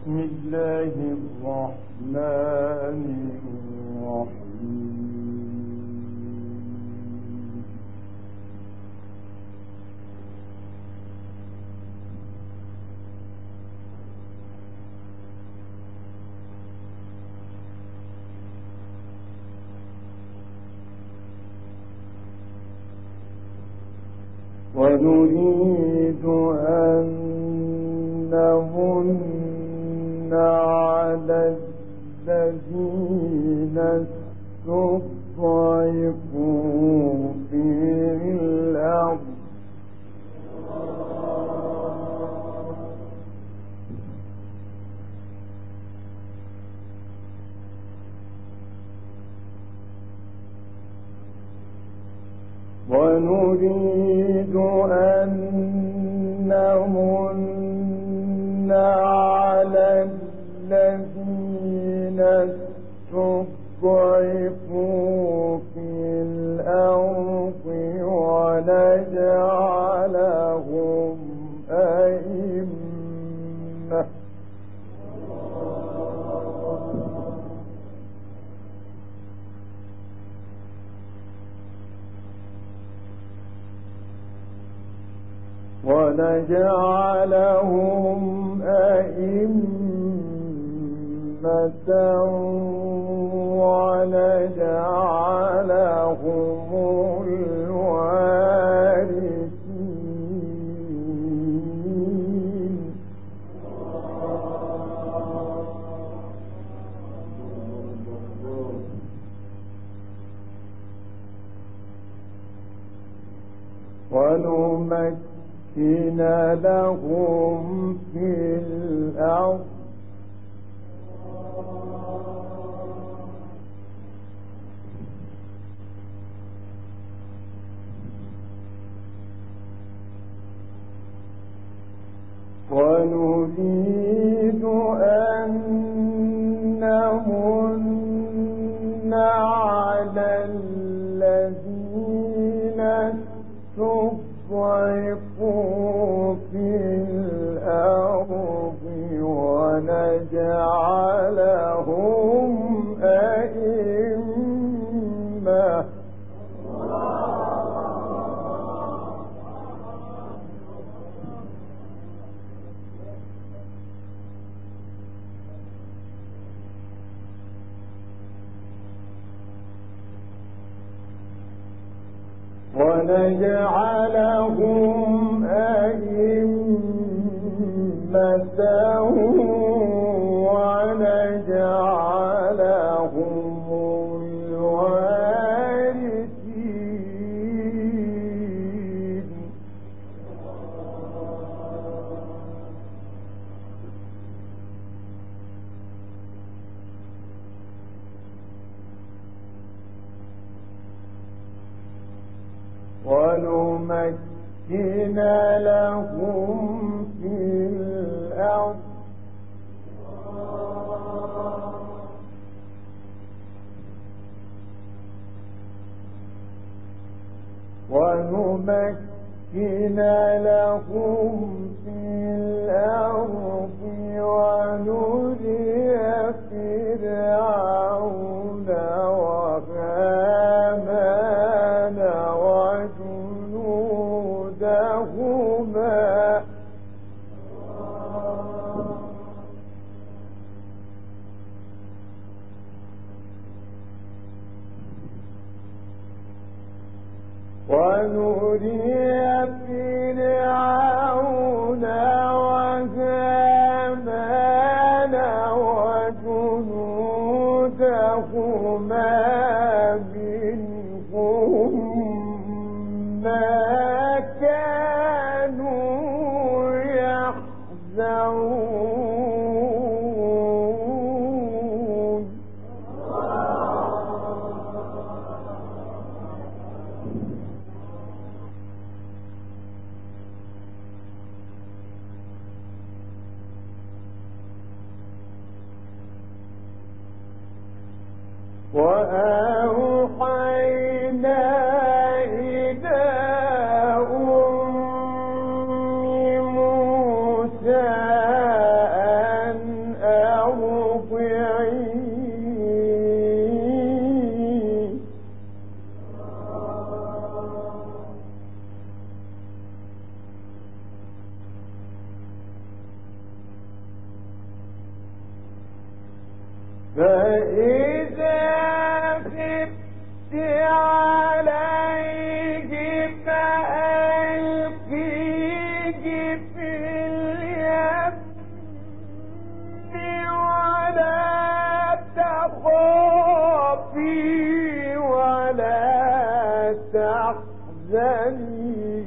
بسم الله الرحمن الرحيم. ونريد أن نمن على الذين استضعفوا في الأرض ونريد أن نمن على الذين استضعفوا في الأرض ونجعلهم أئمة ونجعلهم الوارثين ونمكن لهم في الأرض ونريد أن نمن على الذين استضعفوا في الأرض ونجعلهم أئمة ونجعلهم الوارثين ونمكن لهم في الأرض ونري فرعون وهامان وجنودهما منهم ما كانوا يحذرون وأوحينا إلى أم موسى أن فإذا خفت عليه فألقيه في اليم ولا تخافي ولا تحزني.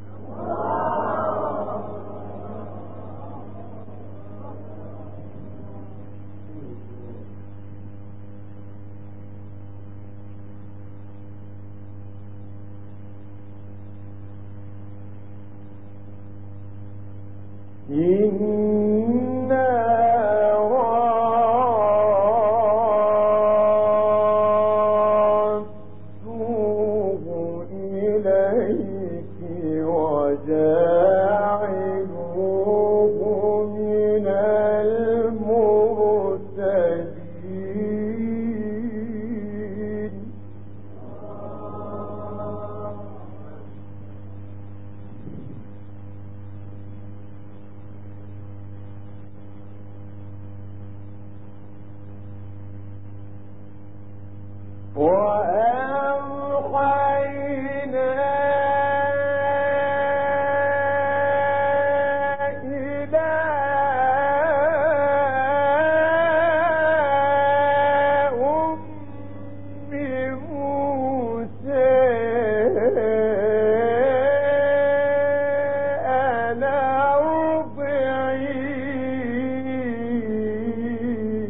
إنا رادوه إليك وجاعلوه من المرسلين. وأوحينا إلى أم موسى أن أرضعيه.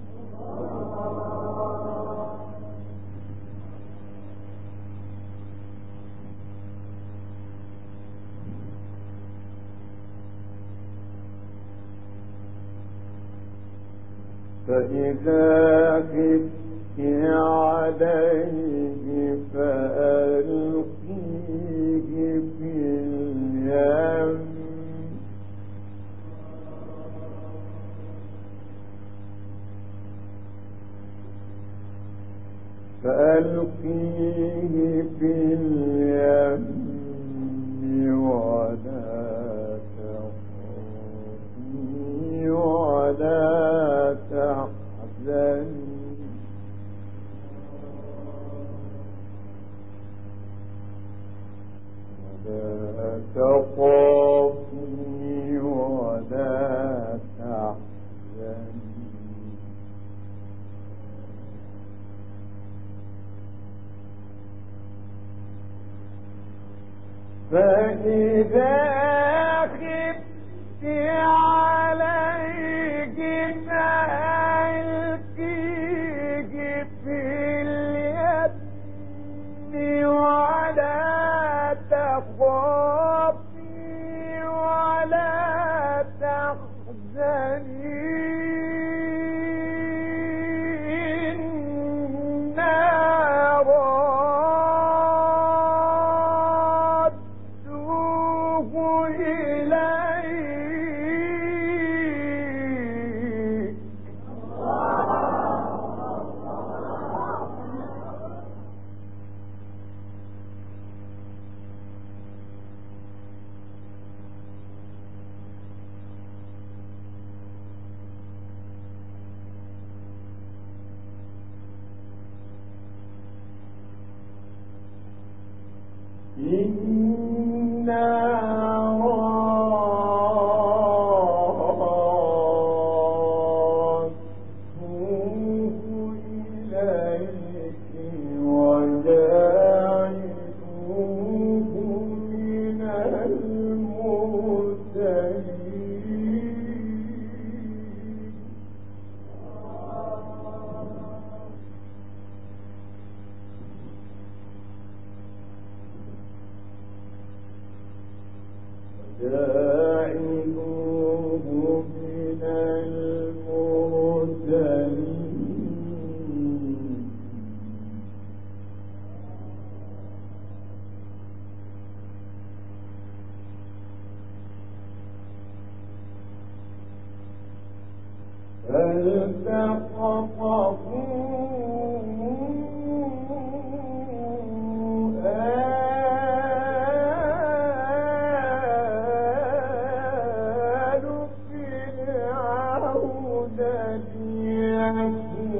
فإذا خفت عليه فألقيه في اليم ولا تخافي ولا تحزني. ولا تخافي ولا تحزني. فإذا خفت عليه فألقيه في اليم ولا تخافي ولا تحزني. إنا رادوه إليك وجاعلوه من المرسلين. جاعلوه من المرسلين. فالتقطه آل فرعون ليكون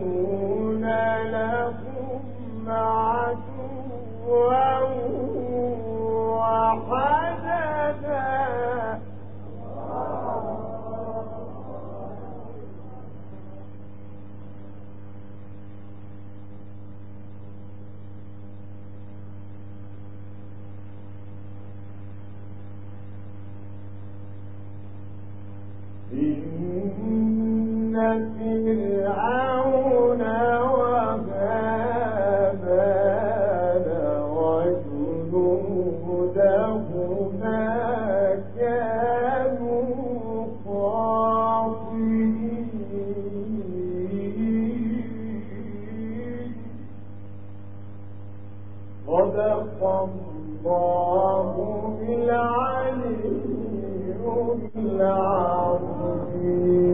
فرعون وهامان وجنودهما كانوا خاطئين. صدق الله العلي العظيم.